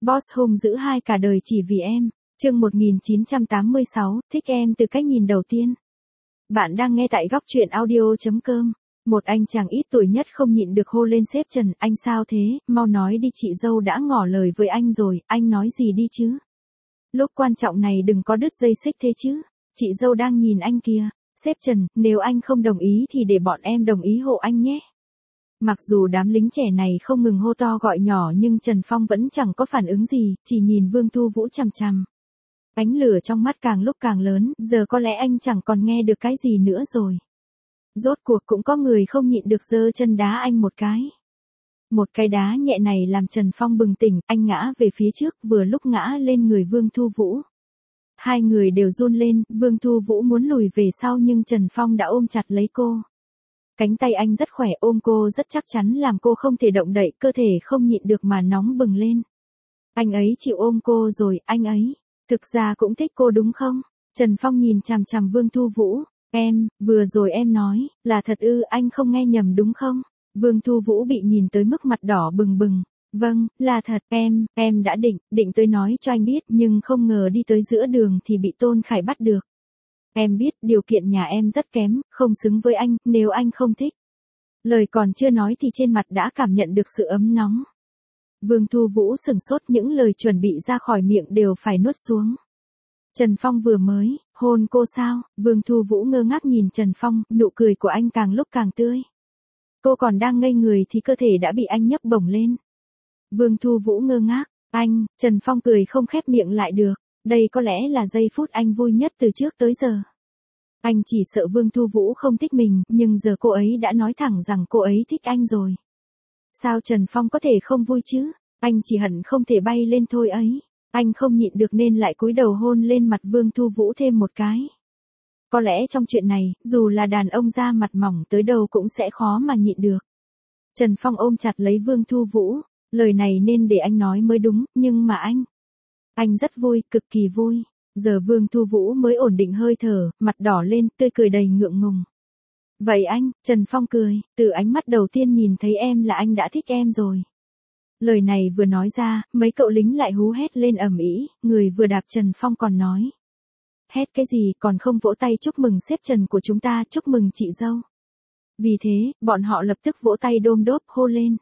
Boss hung dữ hai cả đời chỉ vì em. Chương 1986, thích em từ cách nhìn đầu tiên. Bạn đang nghe tại góc truyện audio.com. Một anh chàng ít tuổi nhất không nhịn được hô lên sếp Trần, anh sao thế, mau nói đi, chị dâu đã ngỏ lời với anh rồi, anh nói gì đi chứ. Lúc quan trọng này đừng có đứt dây xích thế chứ, chị dâu đang nhìn anh kìa. Sếp Trần, nếu anh không đồng ý thì để bọn em đồng ý hộ anh nhé. Mặc dù đám lính trẻ này không ngừng hô to gọi nhỏ nhưng Trần Phong vẫn chẳng có phản ứng gì, chỉ nhìn Vương Thu Vũ chằm chằm. Ánh lửa trong mắt càng lúc càng lớn, giờ có lẽ anh chẳng còn nghe được cái gì nữa rồi. Rốt cuộc cũng có người không nhịn được giơ chân đá anh một cái. Một cái đá nhẹ này làm Trần Phong bừng tỉnh, anh ngã về phía trước, vừa lúc ngã lên người Vương Thu Vũ. Hai người đều run lên, Vương Thu Vũ muốn lùi về sau nhưng Trần Phong đã ôm chặt lấy cô. Cánh tay anh rất khỏe, ôm cô rất chắc chắn làm cô không thể động đậy, cơ thể không nhịn được mà nóng bừng lên. Anh ấy chịu ôm cô rồi, anh ấy thực ra cũng thích cô đúng không? Trần Phong nhìn chằm chằm Vương Thu Vũ. Em, vừa rồi em nói, là thật ư, anh không nghe nhầm đúng không? Vương Thu Vũ bị nhìn tới mức mặt đỏ bừng bừng. Vâng, là thật, em đã định tới nói cho anh biết nhưng không ngờ đi tới giữa đường thì bị Tôn Khải bắt được. Em biết điều kiện nhà em rất kém, không xứng với anh, nếu anh không thích. Lời còn chưa nói thì trên mặt đã cảm nhận được sự ấm nóng. Vương Thu Vũ sửng sốt, những lời chuẩn bị ra khỏi miệng đều phải nuốt xuống. Trần Phong vừa mới hôn cô sao? Vương Thu Vũ ngơ ngác nhìn Trần Phong, nụ cười của anh càng lúc càng tươi. Cô còn đang ngây người thì cơ thể đã bị anh nhấc bổng lên. Vương Thu Vũ ngơ ngác, anh, Trần Phong cười không khép miệng lại được. Đây có lẽ là giây phút anh vui nhất từ trước tới giờ. Anh chỉ sợ Vương Thu Vũ không thích mình, nhưng giờ cô ấy đã nói thẳng rằng cô ấy thích anh rồi. Sao Trần Phong có thể không vui chứ? Anh chỉ hận không thể bay lên thôi ấy. Anh không nhịn được nên lại cúi đầu hôn lên mặt Vương Thu Vũ thêm một cái. Có lẽ trong chuyện này, dù là đàn ông da mặt mỏng tới đâu cũng sẽ khó mà nhịn được. Trần Phong ôm chặt lấy Vương Thu Vũ. Lời này nên để anh nói mới đúng, nhưng mà anh rất vui, cực kỳ vui. Giờ Vương Thu Vũ mới ổn định hơi thở, mặt đỏ lên, tươi cười đầy ngượng ngùng. Vậy anh, Trần Phong cười, từ ánh mắt đầu tiên nhìn thấy em là anh đã thích em rồi. Lời này vừa nói ra, mấy cậu lính lại hú hét lên ầm ĩ, người vừa đạp Trần Phong còn nói. Hét cái gì, còn không vỗ tay chúc mừng sếp Trần của chúng ta, chúc mừng chị dâu. Vì thế, bọn họ lập tức vỗ tay đôm đốp hô lên.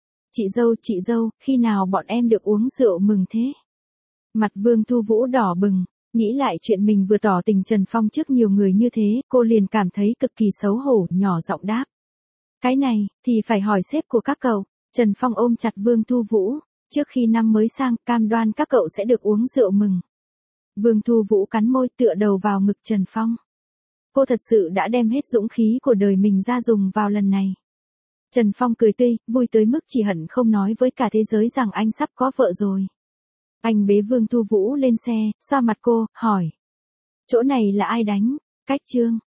Chị dâu, khi nào bọn em được uống rượu mừng thế? Mặt Vương Thu Vũ đỏ bừng, nghĩ lại chuyện mình vừa tỏ tình Trần Phong trước nhiều người như thế, cô liền cảm thấy cực kỳ xấu hổ, nhỏ giọng đáp. Cái này, thì phải hỏi sếp của các cậu. Trần Phong ôm chặt Vương Thu Vũ, trước khi năm mới sang, cam đoan các cậu sẽ được uống rượu mừng. Vương Thu Vũ cắn môi tựa đầu vào ngực Trần Phong. Cô thật sự đã đem hết dũng khí của đời mình ra dùng vào lần này. Trần Phong cười tươi, vui tới mức chỉ hận không nói với cả thế giới rằng anh sắp có vợ rồi. Anh bế Vương Thu Vũ lên xe, xoa mặt cô, hỏi. Chỗ này là ai đánh? Cách Trương,